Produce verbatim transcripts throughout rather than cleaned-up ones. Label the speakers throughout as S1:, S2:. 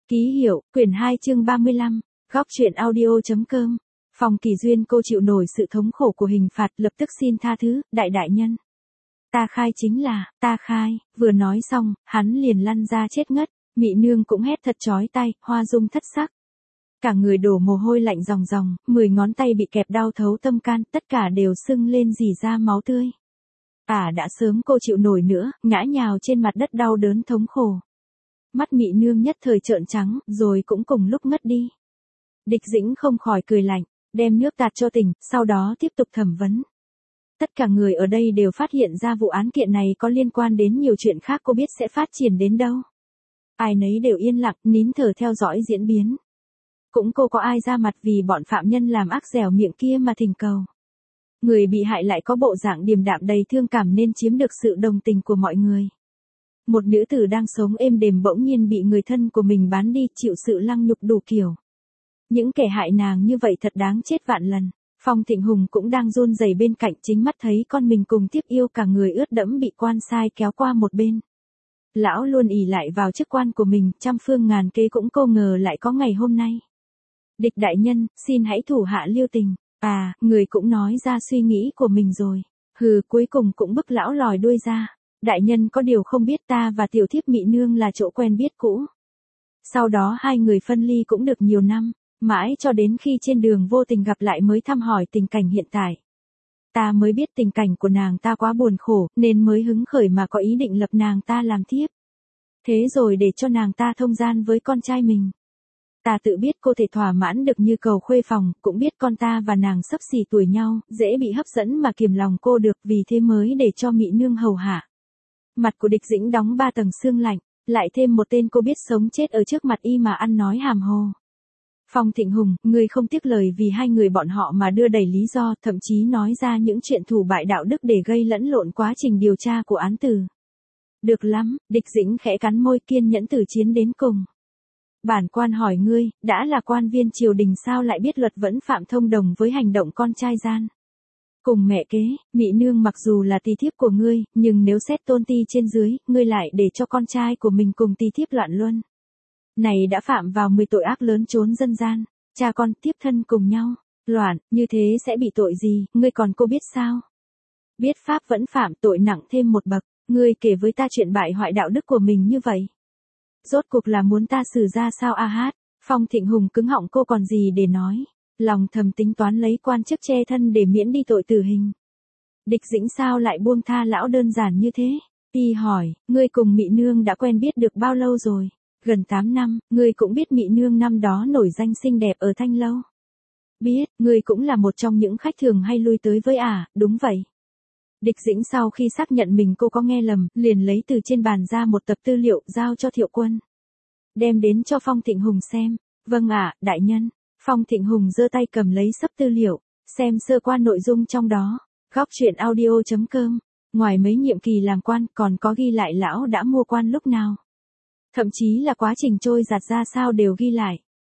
S1: Ký hiệu, quyển hai chương ba mươi lăm, góc truyện audio.com. Phong Kỳ Duyên cô chịu nổi sự thống khổ của hình phạt, lập tức xin tha thứ, đại đại nhân. Ta khai chính là, ta khai, vừa nói xong, hắn liền lăn ra chết ngất, Mị Nương cũng hét thật chói tai, hoa dung thất sắc. Cả người đổ mồ hôi lạnh ròng ròng, mười ngón tay bị kẹp đau thấu tâm can, tất cả đều sưng lên rỉ ra máu tươi. À đã sớm cô chịu nổi nữa, ngã nhào trên mặt đất đau đớn thống khổ. Mắt Mị Nương nhất thời trợn trắng, rồi cũng cùng lúc ngất đi. Địch Dĩnh không khỏi cười lạnh, đem nước tạt cho tỉnh, sau đó tiếp tục thẩm vấn. Tất cả người ở đây đều phát hiện ra vụ án kiện này có liên quan đến nhiều chuyện khác, cô biết sẽ phát triển đến đâu. Ai nấy đều yên lặng, nín thở theo dõi diễn biến. Cũng cô có ai ra mặt vì bọn phạm nhân làm ác dẻo miệng kia mà thỉnh cầu. Người bị hại lại có bộ dạng điềm đạm đầy thương cảm nên chiếm được sự đồng tình của mọi người. Một nữ tử đang sống êm đềm bỗng nhiên bị người thân của mình bán đi, chịu sự lăng nhục đủ kiểu. Những kẻ hại nàng như vậy thật đáng chết vạn lần. Phong Thịnh Hùng cũng đang run rẩy bên cạnh, chính mắt thấy con mình cùng Tiếp Yêu cả người ướt đẫm bị quan sai kéo qua một bên. Lão luôn ỷ lại vào chức quan của mình, trăm phương ngàn kế cũng không ngờ lại có ngày hôm nay. Địch đại nhân, xin hãy thủ hạ lưu tình. À, người cũng nói ra suy nghĩ của mình rồi. Hừ, cuối cùng cũng bức lão lòi đuôi ra. Đại nhân có điều không biết, ta và tiểu thiếp Mị Nương là chỗ quen biết cũ. Sau đó hai người phân ly cũng được nhiều năm, mãi cho đến khi trên đường vô tình gặp lại mới thăm hỏi tình cảnh hiện tại. Ta mới biết tình cảnh của nàng ta quá buồn khổ, nên mới hứng khởi mà có ý định lập nàng ta làm thiếp. Thế rồi để cho nàng ta thông gian với con trai mình. Ta tự biết cô thể thỏa mãn được như cầu khuê phòng, cũng biết con ta và nàng xấp xỉ tuổi nhau, dễ bị hấp dẫn mà kiềm lòng cô được, vì thế mới để cho Mị Nương hầu hạ. Mặt của Địch Dĩnh đóng ba tầng xương lạnh, lại thêm một tên cô biết sống chết ở trước mặt y mà ăn nói hàm hồ. Phong Thịnh Hùng, ngươi không tiếc lời vì hai người bọn họ mà đưa đẩy lý do, thậm chí nói ra những chuyện thủ bại đạo đức để gây lẫn lộn quá trình điều tra của án tử. Được lắm, Địch Dĩnh khẽ cắn môi, kiên nhẫn tử chiến đến cùng. Bản quan hỏi ngươi, đã là quan viên triều đình sao lại biết luật vẫn phạm thông đồng với hành động con trai gian? Cùng mẹ kế, Mị Nương mặc dù là tỳ thiếp của ngươi, nhưng nếu xét tôn ti trên dưới, ngươi lại để cho con trai của mình cùng tỳ thiếp loạn luân. Này đã phạm vào mười tội ác lớn trốn dân gian, cha con tiếp thân cùng nhau, loạn, như thế sẽ bị tội gì, ngươi còn cô biết sao? Biết pháp vẫn phạm, tội nặng thêm một bậc, ngươi kể với ta chuyện bại hoại đạo đức của mình như vậy. Rốt cuộc là muốn ta xử ra sao a hát? Phong Thịnh Hùng cứng họng, cô còn gì để nói, lòng thầm tính toán lấy quan chức che thân để miễn đi tội tử hình. Địch Dĩnh sao lại buông tha lão đơn giản như thế? Y hỏi, ngươi cùng Mị Nương đã quen biết được bao lâu rồi? Gần tám năm, ngươi cũng biết Mị Nương năm đó nổi danh xinh đẹp ở Thanh Lâu. Biết, ngươi cũng là một trong những khách thường hay lui tới với ả, à, đúng vậy. Địch Dĩnh sau khi xác nhận mình cô có nghe lầm, liền lấy từ trên bàn ra một tập tư liệu giao cho Thiệu Quân. Đem đến cho Phong Thịnh Hùng xem. Vâng ạ, đại nhân. Phong Thịnh Hùng giơ tay cầm lấy sấp tư liệu, xem sơ qua nội dung trong đó. Góc truyện audio.com. Ngoài mấy nhiệm kỳ làm quan, còn có ghi lại lão đã mua quan lúc nào. Thậm chí là quá trình trôi giạt ra sao đều ghi lại.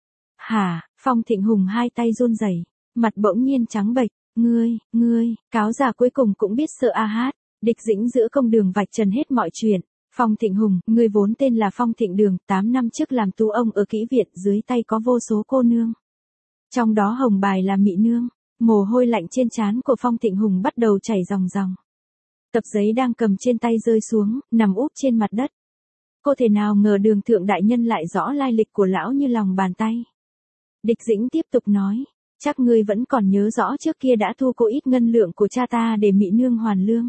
S1: Hả, Phong Thịnh Hùng hai tay run rẩy, mặt bỗng nhiên trắng bệch. Ngươi, ngươi, cáo già cuối cùng cũng biết sợ a hát. Địch Dĩnh giữa công đường vạch trần hết mọi chuyện. Phong Thịnh Hùng, ngươi vốn tên là Phong Thịnh Đường, tám năm trước làm tú ông ở Kỹ Viện, dưới tay có vô số cô nương. Trong đó hồng bài là Mị Nương. Mồ hôi lạnh trên trán của Phong Thịnh Hùng bắt đầu chảy ròng ròng. Tập giấy đang cầm trên tay rơi xuống, nằm úp trên mặt đất. Cô thể nào ngờ Đường thượng đại nhân lại rõ lai lịch của lão như lòng bàn tay. Địch Dĩnh tiếp tục nói, chắc ngươi vẫn còn nhớ rõ trước kia đã thu cô ít ngân lượng của cha ta để Mị Nương hoàn lương.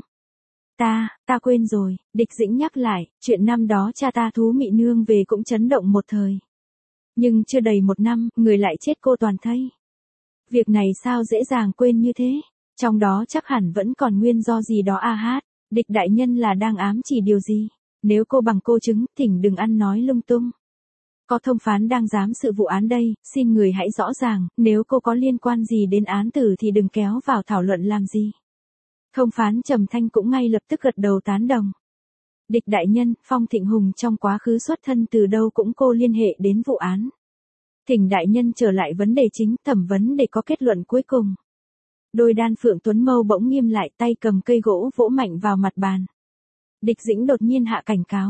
S1: Ta, ta quên rồi, Địch Dĩnh nhắc lại, chuyện năm đó cha ta thú Mị Nương về cũng chấn động một thời. Nhưng chưa đầy một năm, người lại chết cô toàn thây. Việc này sao dễ dàng quên như thế? Trong đó chắc hẳn vẫn còn nguyên do gì đó a hát. Địch đại nhân là đang ám chỉ điều gì? Nếu cô bằng cô chứng, thỉnh đừng ăn nói lung tung. Có thông phán đang giám sự vụ án đây, xin người hãy rõ ràng, nếu cô có liên quan gì đến án tử thì đừng kéo vào thảo luận làm gì. Thông phán Trầm Thanh cũng ngay lập tức gật đầu tán đồng. Địch đại nhân, Phong Thịnh Hùng trong quá khứ xuất thân từ đâu cũng cô liên hệ đến vụ án. Thỉnh đại nhân trở lại vấn đề chính, thẩm vấn để có kết luận cuối cùng. Đôi đan phượng tuấn mâu bỗng nghiêm lại, tay cầm cây gỗ vỗ mạnh vào mặt bàn. Địch Dĩnh đột nhiên hạ cảnh cáo.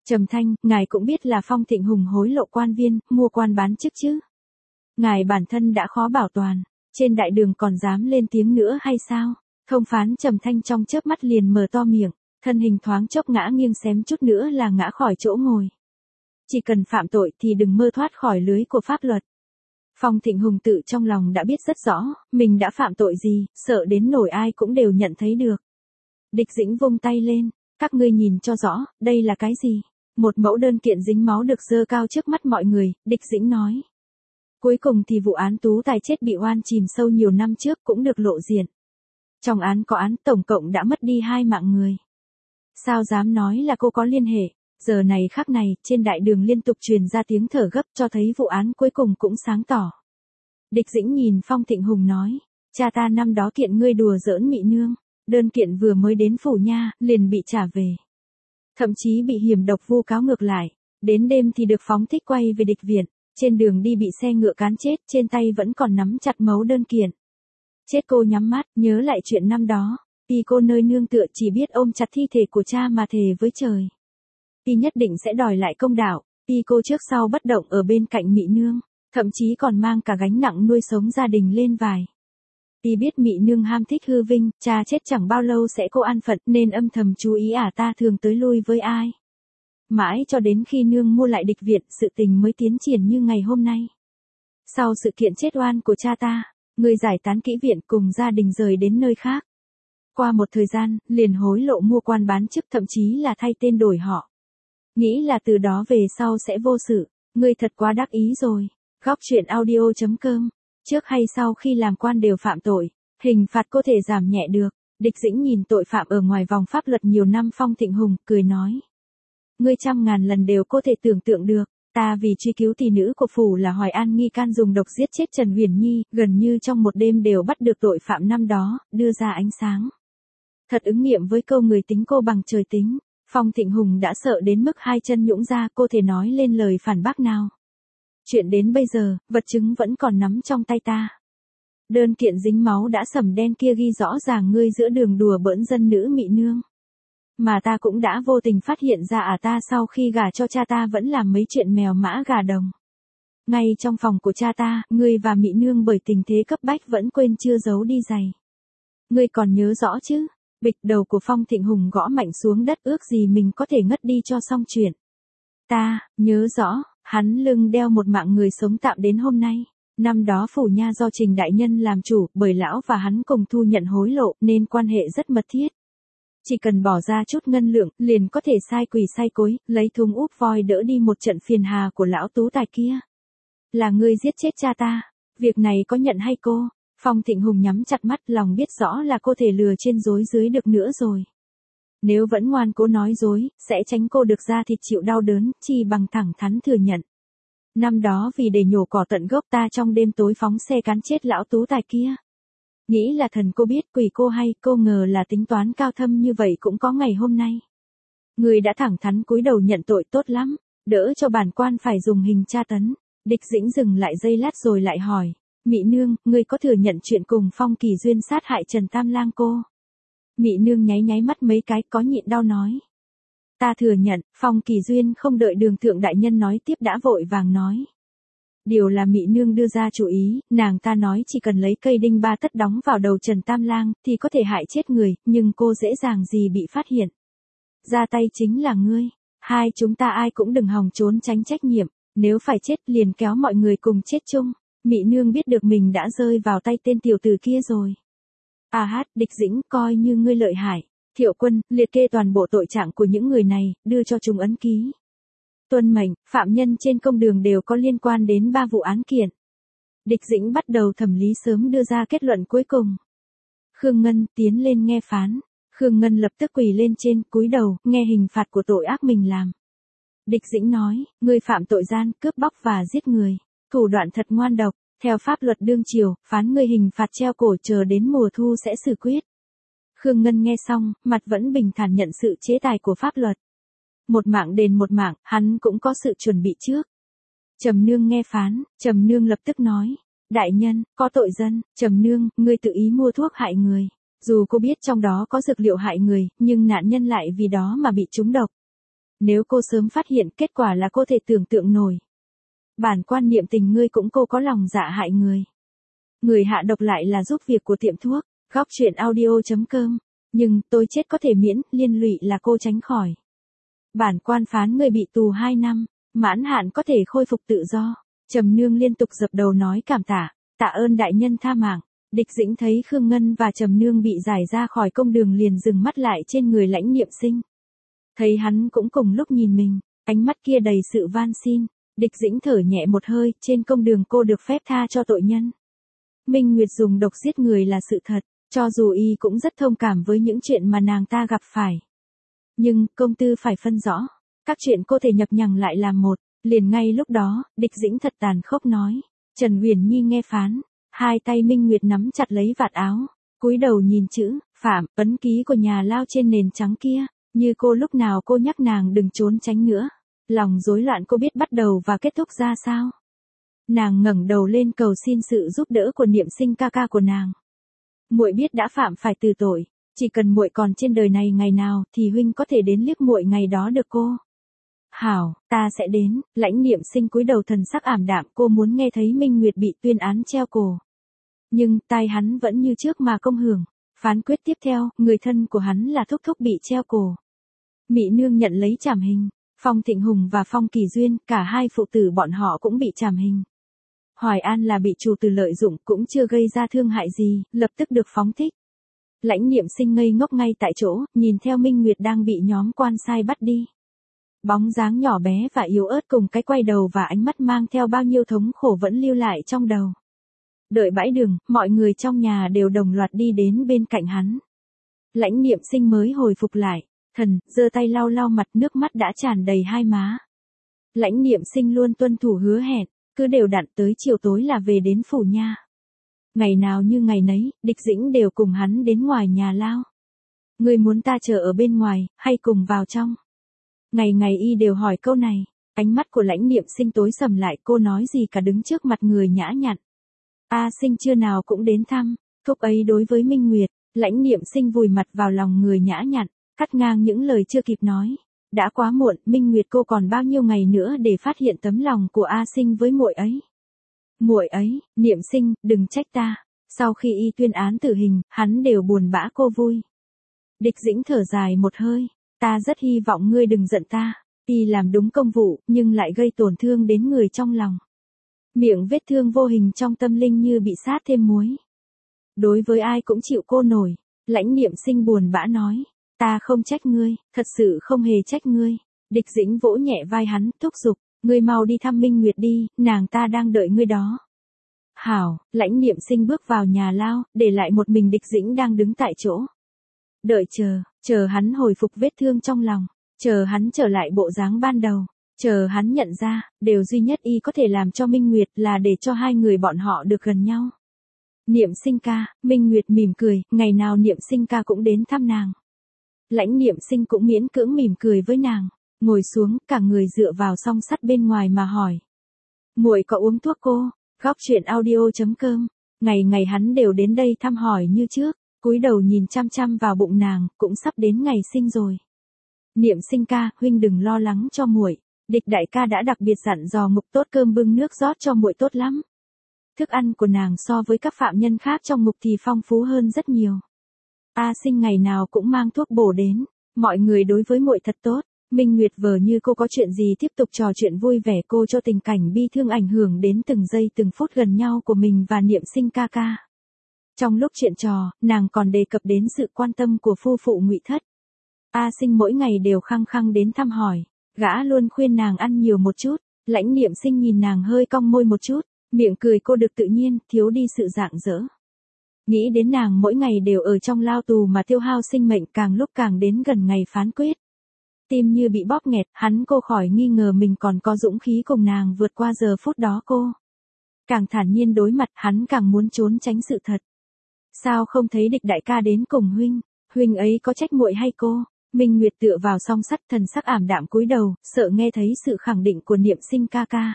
S1: Trầm Thanh, ngài cũng biết là Phong Thịnh Hùng hối lộ quan viên, mua quan bán chức chứ. Ngài bản thân đã khó bảo toàn, trên đại đường còn dám lên tiếng nữa hay sao? Thông phán Trầm Thanh trong chớp mắt liền mở to miệng, thân hình thoáng chốc ngã nghiêng xém chút nữa là ngã khỏi chỗ ngồi. Chỉ cần phạm tội thì đừng mơ thoát khỏi lưới của pháp luật. Phong Thịnh Hùng tự trong lòng đã biết rất rõ, mình đã phạm tội gì, sợ đến nổi ai cũng đều nhận thấy được. Địch Dĩnh vung tay lên, các ngươi nhìn cho rõ, đây là cái gì? Một mẫu đơn kiện dính máu được dơ cao trước mắt mọi người, Địch Dĩnh nói. Cuối cùng thì vụ án Tú Tài chết bị oan chìm sâu nhiều năm trước cũng được lộ diện. Trong án có án tổng cộng đã mất đi hai mạng người. Sao dám nói là cô có liên hệ? Giờ này khắc này, trên đại đường liên tục truyền ra tiếng thở gấp cho thấy vụ án cuối cùng cũng sáng tỏ. Địch Dĩnh nhìn Phong Thịnh Hùng nói, cha ta năm đó kiện ngươi đùa giỡn Mị Nương, đơn kiện vừa mới đến phủ nha, liền bị trả về. Thậm chí bị hiểm độc vu cáo ngược lại, đến đêm thì được phóng thích quay về địch viện, trên đường đi bị xe ngựa cán chết, trên tay vẫn còn nắm chặt mấu đơn kiện. Chết cô nhắm mắt, nhớ lại chuyện năm đó, thì cô nơi nương tựa chỉ biết ôm chặt thi thể của cha mà thề với trời. Y nhất định sẽ đòi lại công đạo, y cô trước sau bất động ở bên cạnh Mị Nương, thậm chí còn mang cả gánh nặng nuôi sống gia đình lên vai. Y biết Mị Nương ham thích hư vinh, cha chết chẳng bao lâu sẽ cô an phận nên âm thầm chú ý ả ta thường tới lui với ai. Mãi cho đến khi nương mua lại địch viện, sự tình mới tiến triển như ngày hôm nay. Sau sự kiện chết oan của cha ta, người giải tán kỹ viện cùng gia đình rời đến nơi khác. Qua một thời gian, liền hối lộ mua quan bán chức, thậm chí là thay tên đổi họ. Nghĩ là từ đó về sau sẽ vô sự, ngươi thật quá đắc ý rồi. Góc truyện audio chấm com. Trước hay sau khi làm quan đều phạm tội, hình phạt có thể giảm nhẹ được. Địch Dĩnh nhìn tội phạm ở ngoài vòng pháp luật nhiều năm Phong Thịnh Hùng, cười nói. Ngươi trăm ngàn lần đều có thể tưởng tượng được, ta vì truy cứu tỷ nữ của phủ là Hoài An nghi can dùng độc giết chết Trần Huyền Nhi, gần như trong một đêm đều bắt được tội phạm năm đó, đưa ra ánh sáng. Thật ứng nghiệm với câu người tính cô bằng trời tính. Phong Thịnh Hùng đã sợ đến mức hai chân nhũn ra, cô thể nói lên lời phản bác nào. Chuyện đến bây giờ, vật chứng vẫn còn nắm trong tay ta. Đơn kiện dính máu đã sẩm đen kia ghi rõ ràng ngươi giữa đường đùa bỡn dân nữ Mị Nương. Mà ta cũng đã vô tình phát hiện ra à ta sau khi gả cho cha ta vẫn làm mấy chuyện mèo mã gà đồng. Ngay trong phòng của cha ta, ngươi và Mị Nương bởi tình thế cấp bách vẫn quên chưa giấu đi giày. Ngươi còn nhớ rõ chứ? Bịch, đầu của Phong Thịnh Hùng gõ mạnh xuống đất, ước gì mình có thể ngất đi cho xong chuyện. Ta, nhớ rõ, hắn lưng đeo một mạng người sống tạm đến hôm nay. Năm đó phủ nha do Trình đại nhân làm chủ, bởi lão và hắn cùng thu nhận hối lộ nên quan hệ rất mật thiết. Chỉ cần bỏ ra chút ngân lượng, liền có thể sai quỷ sai cối, lấy thùng úp voi đỡ đi một trận phiền hà của lão Tú Tài kia. Là ngươi giết chết cha ta, việc này có nhận hay cô? Phong Thịnh Hùng nhắm chặt mắt, lòng biết rõ là cô thể lừa trên dối dưới được nữa rồi. Nếu vẫn ngoan cố nói dối, sẽ tránh cô được ra thịt chịu đau đớn, chi bằng thẳng thắn thừa nhận. Năm đó vì để nhổ cỏ tận gốc ta trong đêm tối phóng xe cán chết lão Tú Tài kia. Nghĩ là thần cô biết quỷ cô hay, cô ngờ là tính toán cao thâm như vậy cũng có ngày hôm nay. Người đã thẳng thắn cúi đầu nhận tội, tốt lắm, đỡ cho bản quan phải dùng hình tra tấn. Địch Dĩnh dừng lại giây lát rồi lại hỏi. Mị Nương, ngươi có thừa nhận chuyện cùng Phong Kỳ Duyên sát hại Trần Tam Lang cô? Mị Nương nháy nháy mắt mấy cái, có nhịn đau nói. Ta thừa nhận. Phong Kỳ Duyên không đợi Đường Thượng đại nhân nói tiếp đã vội vàng nói. Điều là Mị Nương đưa ra chủ ý, nàng ta nói chỉ cần lấy cây đinh ba tất đóng vào đầu Trần Tam Lang thì có thể hại chết người, nhưng cô dễ dàng gì bị phát hiện. Ra tay chính là ngươi, hai chúng ta ai cũng đừng hòng trốn tránh trách nhiệm, nếu phải chết liền kéo mọi người cùng chết chung. Mị Nương biết được mình đã rơi vào tay tên tiểu tử kia rồi. À hát, Địch Dĩnh, coi như ngươi lợi hại. Thiệu Quân, liệt kê toàn bộ tội trạng của những người này, đưa cho chúng ấn ký. Tuân mệnh, phạm nhân trên công đường đều có liên quan đến ba vụ án kiện. Địch Dĩnh bắt đầu thẩm lý sớm đưa ra kết luận cuối cùng. Khương Ngân tiến lên nghe phán. Khương Ngân lập tức quỳ lên trên, cúi đầu, nghe hình phạt của tội ác mình làm. Địch Dĩnh nói, ngươi phạm tội gian, cướp bóc và giết người. Thủ đoạn thật ngoan độc, theo pháp luật đương triều, phán ngươi hình phạt treo cổ, chờ đến mùa thu sẽ xử quyết. Khương Ngân nghe xong, mặt vẫn bình thản nhận sự chế tài của pháp luật. Một mạng đền một mạng, hắn cũng có sự chuẩn bị trước. Trầm Nương nghe phán, Trầm Nương lập tức nói, đại nhân, có tội dân. Trầm Nương, ngươi tự ý mua thuốc hại người. Dù cô biết trong đó có dược liệu hại người, nhưng nạn nhân lại vì đó mà bị trúng độc. Nếu cô sớm phát hiện, kết quả là cô thể tưởng tượng nổi. Bản quan niệm tình ngươi cũng cô có lòng dạ hại người. Người hạ độc lại là giúp việc của tiệm thuốc, góc chuyện audio chấm com. Nhưng, tôi chết có thể miễn, liên lụy là cô tránh khỏi. Bản quan phán người bị tù hai năm, mãn hạn có thể khôi phục tự do. Trầm Nương liên tục dập đầu nói cảm tạ, tạ ơn đại nhân tha mạng. Địch Dĩnh thấy Khương Ngân và Trầm Nương bị giải ra khỏi công đường liền dừng mắt lại trên người Lãnh Niệm Sinh. Thấy hắn cũng cùng lúc nhìn mình, ánh mắt kia đầy sự van xin. Địch Dĩnh thở nhẹ một hơi, trên công đường cô được phép tha cho tội nhân. Minh Nguyệt dùng độc giết người là sự thật, cho dù y cũng rất thông cảm với những chuyện mà nàng ta gặp phải. Nhưng, công tư phải phân rõ, các chuyện cô thể nhập nhằng lại làm một. Liền ngay lúc đó, Địch Dĩnh thật tàn khốc nói. Trần Huyền Nhi nghe phán, hai tay Minh Nguyệt nắm chặt lấy vạt áo, cúi đầu nhìn chữ, Phạm, ấn ký của nhà lao trên nền trắng kia, như cô lúc nào cô nhắc nàng đừng trốn tránh nữa. Lòng rối loạn cô biết bắt đầu và kết thúc ra sao. Nàng ngẩng đầu lên cầu xin sự giúp đỡ của Niệm Sinh ca ca của nàng. Muội biết đã phạm phải từ tội, chỉ cần muội còn trên đời này ngày nào thì huynh có thể đến liếc muội ngày đó được cô. Hảo, ta sẽ đến. Lãnh Niệm Sinh cúi đầu thần sắc ảm đạm, cô muốn nghe thấy Minh Nguyệt bị tuyên án treo cổ. Nhưng tai hắn vẫn như trước mà công hưởng. Phán quyết tiếp theo, người thân của hắn là Thúc Thúc bị treo cổ. Mị Nương nhận lấy trảm hình. Phong Thịnh Hùng và Phong Kỳ Duyên, cả hai phụ tử bọn họ cũng bị trảm hình. Hoài An là bị chủ tử lợi dụng, cũng chưa gây ra thương hại gì, lập tức được phóng thích. Lãnh Niệm Sinh ngây ngốc ngay tại chỗ, nhìn theo Minh Nguyệt đang bị nhóm quan sai bắt đi. Bóng dáng nhỏ bé và yếu ớt cùng cái quay đầu và ánh mắt mang theo bao nhiêu thống khổ vẫn lưu lại trong đầu. Đợi bãi đường, mọi người trong nhà đều đồng loạt đi đến bên cạnh hắn. Lãnh Niệm Sinh mới hồi phục lại. Thần, giơ tay lau lau mặt, nước mắt đã tràn đầy hai má. Lãnh Niệm Sinh luôn tuân thủ hứa hẹn, cứ đều đặn tới chiều tối là về đến phủ nha. Ngày nào như ngày nấy, Địch Dĩnh đều cùng hắn đến ngoài nhà lao. Người muốn ta chờ ở bên ngoài, hay cùng vào trong? Ngày ngày y đều hỏi câu này, ánh mắt của Lãnh Niệm Sinh tối sầm lại, cô nói gì cả đứng trước mặt người nhã nhặn. A Sinh chưa nào cũng đến thăm, thúc ấy đối với Minh Nguyệt, Lãnh Niệm Sinh vùi mặt vào lòng người nhã nhặn. Cắt ngang những lời chưa kịp nói. Đã quá muộn, Minh Nguyệt cô còn bao nhiêu ngày nữa để phát hiện tấm lòng của A Sinh với muội ấy. Muội ấy, Niệm Sinh, đừng trách ta. Sau khi y tuyên án tử hình, hắn đều buồn bã cô vui. Địch Dĩnh thở dài một hơi. Ta rất hy vọng ngươi đừng giận ta. Y làm đúng công vụ, nhưng lại gây tổn thương đến người trong lòng. Miệng vết thương vô hình trong tâm linh như bị sát thêm muối. Đối với ai cũng chịu cô nổi. Lãnh Niệm Sinh buồn bã nói. Ta không trách ngươi, thật sự không hề trách ngươi. Địch Dĩnh vỗ nhẹ vai hắn, thúc giục, ngươi mau đi thăm Minh Nguyệt đi, nàng ta đang đợi ngươi đó. Hảo, Lãnh Niệm Sinh bước vào nhà lao, để lại một mình Địch Dĩnh đang đứng tại chỗ. Đợi chờ, chờ hắn hồi phục vết thương trong lòng, chờ hắn trở lại bộ dáng ban đầu, chờ hắn nhận ra, điều duy nhất y có thể làm cho Minh Nguyệt là để cho hai người bọn họ được gần nhau. Niệm Sinh ca, Minh Nguyệt mỉm cười, ngày nào Niệm Sinh ca cũng đến thăm nàng. Lãnh Niệm Sinh cũng miễn cưỡng mỉm cười với nàng, ngồi xuống, cả người dựa vào song sắt bên ngoài mà hỏi. Muội có uống thuốc cô? Góc chuyện audio chấm com. Ngày ngày hắn đều đến đây thăm hỏi như trước, cúi đầu nhìn chăm chăm vào bụng nàng, cũng sắp đến ngày sinh rồi. Niệm Sinh ca, huynh đừng lo lắng cho muội, Địch đại ca đã đặc biệt dặn dò ngục tốt cơm bưng nước rót cho muội tốt lắm. Thức ăn của nàng so với các phạm nhân khác trong ngục thì phong phú hơn rất nhiều. A Sinh ngày nào cũng mang thuốc bổ đến, mọi người đối với muội thật tốt. Minh Nguyệt vờ như cô có chuyện gì tiếp tục trò chuyện vui vẻ, cô cho tình cảnh bi thương ảnh hưởng đến từng giây từng phút gần nhau của mình và Niệm Sinh ca ca. Trong lúc chuyện trò, nàng còn đề cập đến sự quan tâm của phu phụ Ngụy Thất. A Sinh mỗi ngày đều khăng khăng đến thăm hỏi, gã luôn khuyên nàng ăn nhiều một chút. Lãnh Niệm Sinh nhìn nàng hơi cong môi một chút, miệng cười cô được tự nhiên, thiếu đi sự rạng rỡ. Nghĩ đến nàng mỗi ngày đều ở trong lao tù mà tiêu hao sinh mệnh, càng lúc càng đến gần ngày phán quyết. Tim như bị bóp nghẹt, hắn cô khỏi nghi ngờ mình còn có dũng khí cùng nàng vượt qua giờ phút đó cô. Càng thản nhiên đối mặt, hắn càng muốn trốn tránh sự thật. Sao không thấy Địch đại ca đến cùng huynh, huynh ấy có trách muội hay cô? Minh Nguyệt tựa vào song sắt, thần sắc ảm đạm cúi đầu, sợ nghe thấy sự khẳng định của Niệm Sinh ca ca.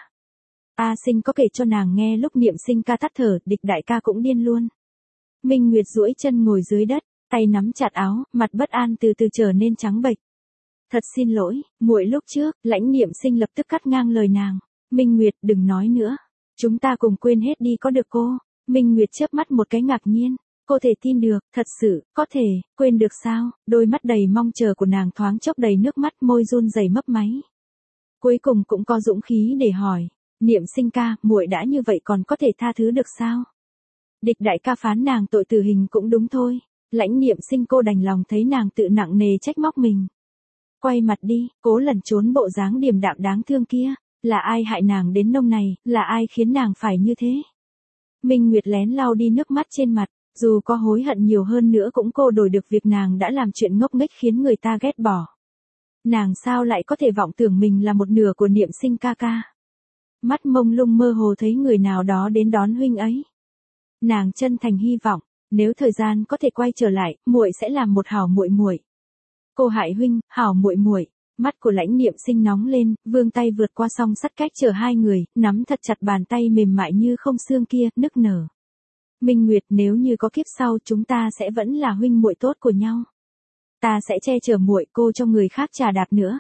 S1: A Sinh có kể cho nàng nghe lúc Niệm Sinh ca tắt thở, Địch đại ca cũng điên luôn. Minh Nguyệt duỗi chân ngồi dưới đất, tay nắm chặt áo, mặt bất an từ từ trở nên trắng bệch. Thật xin lỗi, muội lúc trước, Lãnh Niệm Sinh lập tức cắt ngang lời nàng. Minh Nguyệt đừng nói nữa. Chúng ta cùng quên hết đi có được cô. Minh Nguyệt chớp mắt một cái ngạc nhiên. Cô thể tin được, thật sự, có thể, quên được sao? Đôi mắt đầy mong chờ của nàng thoáng chốc đầy nước mắt, môi run rẩy mấp máy. Cuối cùng cũng có dũng khí để hỏi. Niệm Sinh ca, muội đã như vậy còn có thể tha thứ được sao? Địch đại ca phán nàng tội tử hình cũng đúng thôi. Lãnh Niệm Sinh cô đành lòng thấy nàng tự nặng nề trách móc mình. Quay mặt đi, cố lẩn trốn bộ dáng điềm đạm đáng thương kia. Là ai hại nàng đến nông này, là ai khiến nàng phải như thế? Minh Nguyệt lén lau đi nước mắt trên mặt, dù có hối hận nhiều hơn nữa cũng cô đổi được việc nàng đã làm chuyện ngốc nghếch khiến người ta ghét bỏ. Nàng sao lại có thể vọng tưởng mình là một nửa của Niệm Sinh ca ca? Mắt mông lung mơ hồ thấy người nào đó đến đón huynh ấy. Nàng chân thành hy vọng, nếu thời gian có thể quay trở lại, muội sẽ làm một hảo muội muội. Cô hại huynh, hảo muội muội. Mắt của Lãnh Niệm Sinh nóng lên, vươn tay vượt qua song sắt cách chở hai người, nắm thật chặt bàn tay mềm mại như không xương kia, nức nở. Minh Nguyệt, nếu như có kiếp sau chúng ta sẽ vẫn là huynh muội tốt của nhau. Ta sẽ che chở muội, cô cho người khác trà đạp nữa.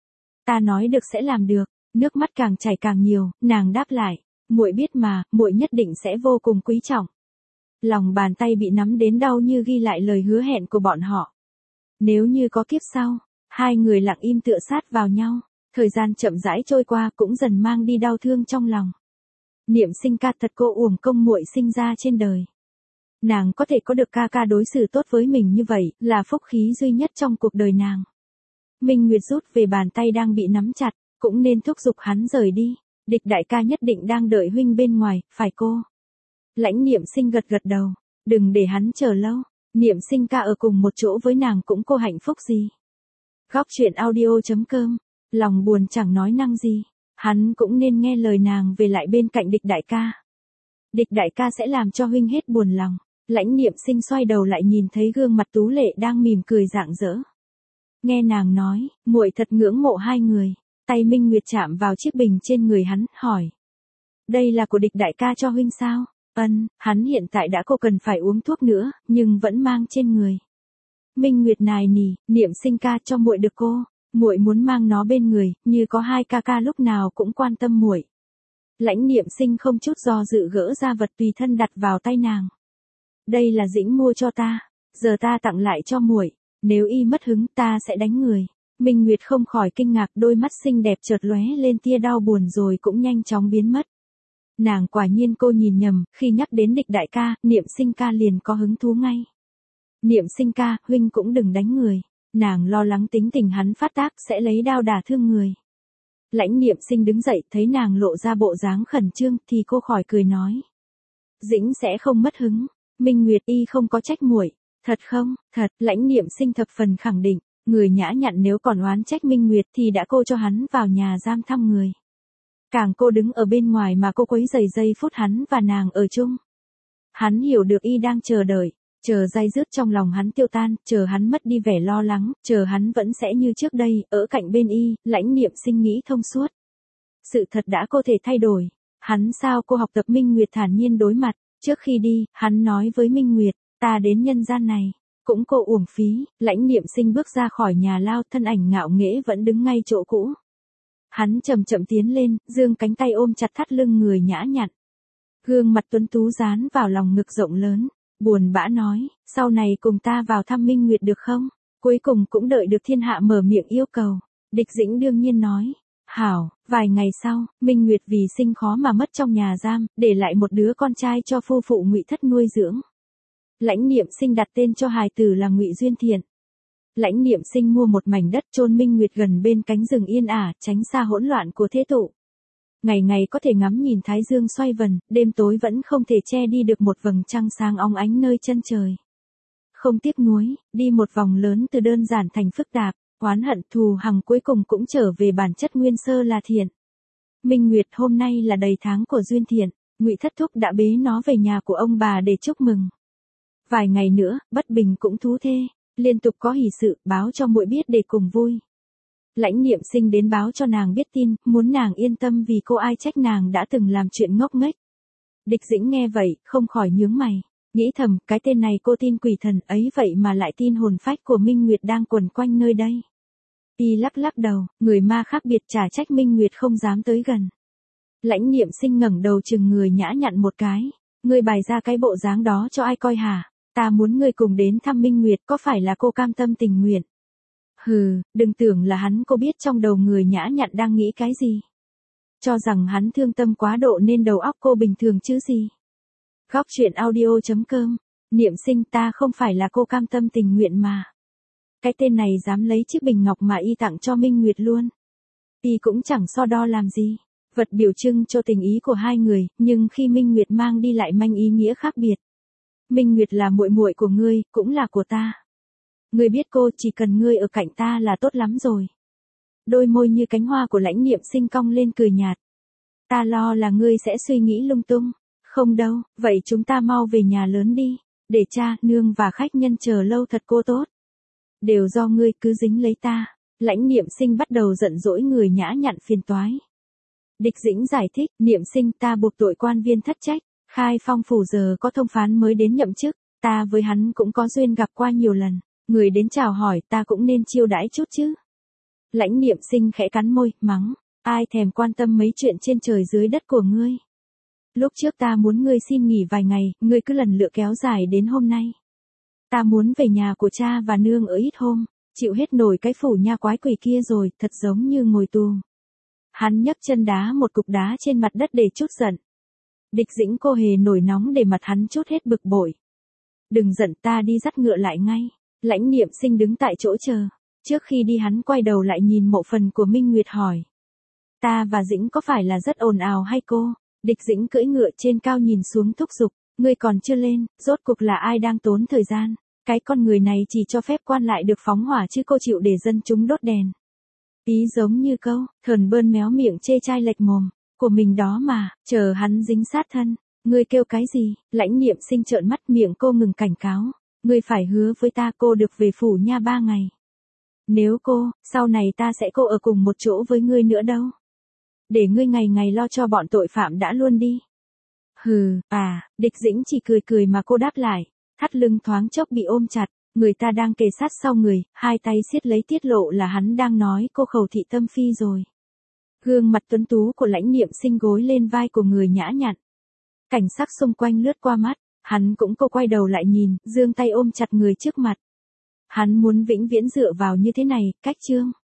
S1: Ta nói được sẽ làm được. Nước mắt càng chảy càng nhiều, nàng đáp lại, muội biết mà, muội nhất định sẽ vô cùng quý trọng. Lòng bàn tay bị nắm đến đau như ghi lại lời hứa hẹn của bọn họ. Nếu như có kiếp sau, hai người lặng im tựa sát vào nhau, thời gian chậm rãi trôi qua cũng dần mang đi đau thương trong lòng. Niệm Sinh ca, thật cô uổng công muội sinh ra trên đời. Nàng có thể có được ca ca đối xử tốt với mình như vậy, là phúc khí duy nhất trong cuộc đời nàng. Minh Nguyệt rút về bàn tay đang bị nắm chặt, cũng nên thúc giục hắn rời đi. Địch đại ca nhất định đang đợi huynh bên ngoài, phải cô? Lãnh Niệm Sinh gật gật đầu, đừng để hắn chờ lâu. Niệm Sinh ca ở cùng một chỗ với nàng cũng cô hạnh phúc gì. Góc truyện audio chấm com, lòng buồn chẳng nói năng gì. Hắn cũng nên nghe lời nàng về lại bên cạnh địch đại ca. Địch đại ca sẽ làm cho huynh hết buồn lòng. Lãnh Niệm Sinh xoay đầu lại nhìn thấy gương mặt tú lệ đang mỉm cười rạng rỡ. Nghe nàng nói, muội thật ngưỡng mộ hai người. Tay Minh Nguyệt chạm vào chiếc bình trên người hắn, hỏi. Đây là của địch đại ca cho huynh sao? Ân, hắn hiện tại đã cô cần phải uống thuốc nữa, nhưng vẫn mang trên người. Minh Nguyệt nài nỉ, Niệm Sinh ca cho muội được cô. Muội muốn mang nó bên người, như có hai ca ca lúc nào cũng quan tâm muội. Lãnh Niệm Sinh không chút do dự gỡ ra vật tùy thân đặt vào tay nàng. Đây là Dĩnh mua cho ta, giờ ta tặng lại cho muội. Nếu y mất hứng ta sẽ đánh người. Minh Nguyệt không khỏi kinh ngạc, đôi mắt xinh đẹp chợt lóe lên tia đau buồn rồi cũng nhanh chóng biến mất. Nàng quả nhiên cô nhìn nhầm, khi nhắc đến địch đại ca, Niệm Sinh ca liền có hứng thú ngay. Niệm Sinh ca, huynh cũng đừng đánh người. Nàng lo lắng tính tình hắn phát tác sẽ lấy đao đả thương người. Lãnh Niệm Sinh đứng dậy, thấy nàng lộ ra bộ dáng khẩn trương thì cô khỏi cười nói. Dĩnh sẽ không mất hứng. Minh Nguyệt, y không có trách muội. Thật không? Thật. Lãnh Niệm Sinh thập phần khẳng định. Người nhã nhặn nếu còn oán trách Minh Nguyệt thì đã cô cho hắn vào nhà giam thăm người. Càng cô đứng ở bên ngoài mà cô quấy giày giây phút hắn và nàng ở chung. Hắn hiểu được y đang chờ đợi, chờ day dứt trong lòng hắn tiêu tan, chờ hắn mất đi vẻ lo lắng, chờ hắn vẫn sẽ như trước đây, ở cạnh bên y. Lãnh Niệm Sinh nghĩ thông suốt. Sự thật đã cô thể thay đổi. Hắn sao cô học tập Minh Nguyệt thản nhiên đối mặt. Trước khi đi, hắn nói với Minh Nguyệt, ta đến nhân gian này. Cũng cô uổng phí. Lãnh Niệm Sinh bước ra khỏi nhà lao, thân ảnh ngạo nghễ vẫn đứng ngay chỗ cũ. Hắn chậm chậm tiến lên, giương cánh tay ôm chặt thắt lưng người nhã nhặn. Gương mặt tuấn tú dán vào lòng ngực rộng lớn, buồn bã nói, sau này cùng ta vào thăm Minh Nguyệt được không? Cuối cùng cũng đợi được thiên hạ mở miệng yêu cầu. Địch Dĩnh đương nhiên nói, hảo. Vài ngày sau, Minh Nguyệt vì sinh khó mà mất trong nhà giam, để lại một đứa con trai cho phu phụ Ngụy Thất nuôi dưỡng. Lãnh Niệm Sinh đặt tên cho hài tử là Ngụy Duyên Thiện. Lãnh Niệm Sinh mua một mảnh đất chôn Minh Nguyệt gần bên cánh rừng yên ả, tránh xa hỗn loạn của thế tục. Ngày ngày có thể ngắm nhìn thái dương xoay vần, đêm tối vẫn không thể che đi được một vầng trăng sáng óng ánh nơi chân trời. Không tiếc nuối, đi một vòng lớn từ đơn giản thành phức tạp, oán hận thù hằn cuối cùng cũng trở về bản chất nguyên sơ là thiện. Minh Nguyệt hôm nay là đầy tháng của Duyên Thiện, Ngụy Thất thúc đã bế nó về nhà của ông bà để chúc mừng. Vài ngày nữa, Bất Bình cũng thú thê, liên tục có hỷ sự, báo cho muội biết để cùng vui. Lãnh Niệm Sinh đến báo cho nàng biết tin, muốn nàng yên tâm vì cô ai trách nàng đã từng làm chuyện ngốc nghếch. Địch Dĩnh nghe vậy, không khỏi nhướng mày, nghĩ thầm, cái tên này cô tin quỷ thần ấy vậy mà lại tin hồn phách của Minh Nguyệt đang quẩn quanh nơi đây. Y lắc lắc đầu, người ma khác biệt chả trách Minh Nguyệt không dám tới gần. Lãnh Niệm Sinh ngẩng đầu chừng người nhã nhặn một cái. Ngươi bày ra cái bộ dáng đó cho ai coi hả? Ta muốn ngươi cùng đến thăm Minh Nguyệt, có phải là cô cam tâm tình nguyện? Hừ, đừng tưởng là hắn cô biết trong đầu người nhã nhặn đang nghĩ cái gì. Cho rằng hắn thương tâm quá độ nên đầu óc cô bình thường chứ gì. Góc truyện audio chấm com. Niệm Sinh, ta không phải là cô cam tâm tình nguyện mà. Cái tên này dám lấy chiếc bình ngọc mà y tặng cho Minh Nguyệt luôn. Y cũng chẳng so đo làm gì. Vật biểu trưng cho tình ý của hai người, nhưng khi Minh Nguyệt mang đi lại mang ý nghĩa khác biệt. Minh Nguyệt là muội muội của ngươi, cũng là của ta. Ngươi biết cô, chỉ cần ngươi ở cạnh ta là tốt lắm rồi. Đôi môi như cánh hoa của Lãnh Niệm Sinh cong lên cười nhạt. Ta lo là ngươi sẽ suy nghĩ lung tung. Không đâu, vậy chúng ta mau về nhà lớn đi. Để cha, nương và khách nhân chờ lâu thật cô tốt. Đều do ngươi cứ dính lấy ta. Lãnh Niệm Sinh bắt đầu giận dỗi người nhã nhặn phiền toái. Địch Dĩnh giải thích, Niệm Sinh, ta buộc tội quan viên thất trách. Khai Phong phủ giờ có thông phán mới đến nhậm chức. Ta với hắn cũng có duyên gặp qua nhiều lần. Người đến chào hỏi ta cũng nên chiêu đãi chút chứ. Lãnh Niệm Sinh khẽ cắn môi, mắng. Ai thèm quan tâm mấy chuyện trên trời dưới đất của ngươi. Lúc trước ta muốn ngươi xin nghỉ vài ngày, ngươi cứ lần lựa kéo dài đến hôm nay. Ta muốn về nhà của cha và nương ở ít hôm, chịu hết nổi cái phủ nha quái quỷ kia rồi, thật giống như ngồi tù. Hắn nhấc chân đá một cục đá trên mặt đất để trút giận. Địch Dĩnh cô hề nổi nóng để mặt hắn trút hết bực bội. Đừng giận, ta đi dắt ngựa lại ngay. Lãnh Niệm Sinh đứng tại chỗ chờ. Trước khi đi hắn quay đầu lại nhìn mộ phần của Minh Nguyệt hỏi. Ta và Dĩnh có phải là rất ồn ào hay cô? Địch Dĩnh cưỡi ngựa trên cao nhìn xuống thúc giục. Ngươi còn chưa lên, rốt cuộc là ai đang tốn thời gian? Cái con người này chỉ cho phép quan lại được phóng hỏa chứ cô chịu để dân chúng đốt đèn. Ý giống như câu, Thờn Bơn méo miệng chê chai lệch mồm. Của mình đó mà, chờ hắn dính sát thân. Ngươi kêu cái gì? Lãnh Niệm Sinh trợn mắt, miệng cô ngừng cảnh cáo. Ngươi phải hứa với ta cô được về phủ nha ba ngày. Nếu cô, sau này ta sẽ cô ở cùng một chỗ với ngươi nữa đâu. Để ngươi ngày ngày lo cho bọn tội phạm đã luôn đi. Hừ, à, Địch Dĩnh chỉ cười cười mà cô đáp lại. Thắt lưng thoáng chốc bị ôm chặt, người ta đang kề sát sau người, hai tay siết lấy tiết lộ là hắn đang nói cô khẩu thị tâm phi rồi. Gương mặt tuấn tú của Lãnh Niệm Sinh gối lên vai của người nhã nhặn. Cảnh sắc xung quanh lướt qua mắt, hắn cũng cô quay đầu lại nhìn, giương tay ôm chặt người trước mặt. Hắn muốn vĩnh viễn dựa vào như thế này, cách chương.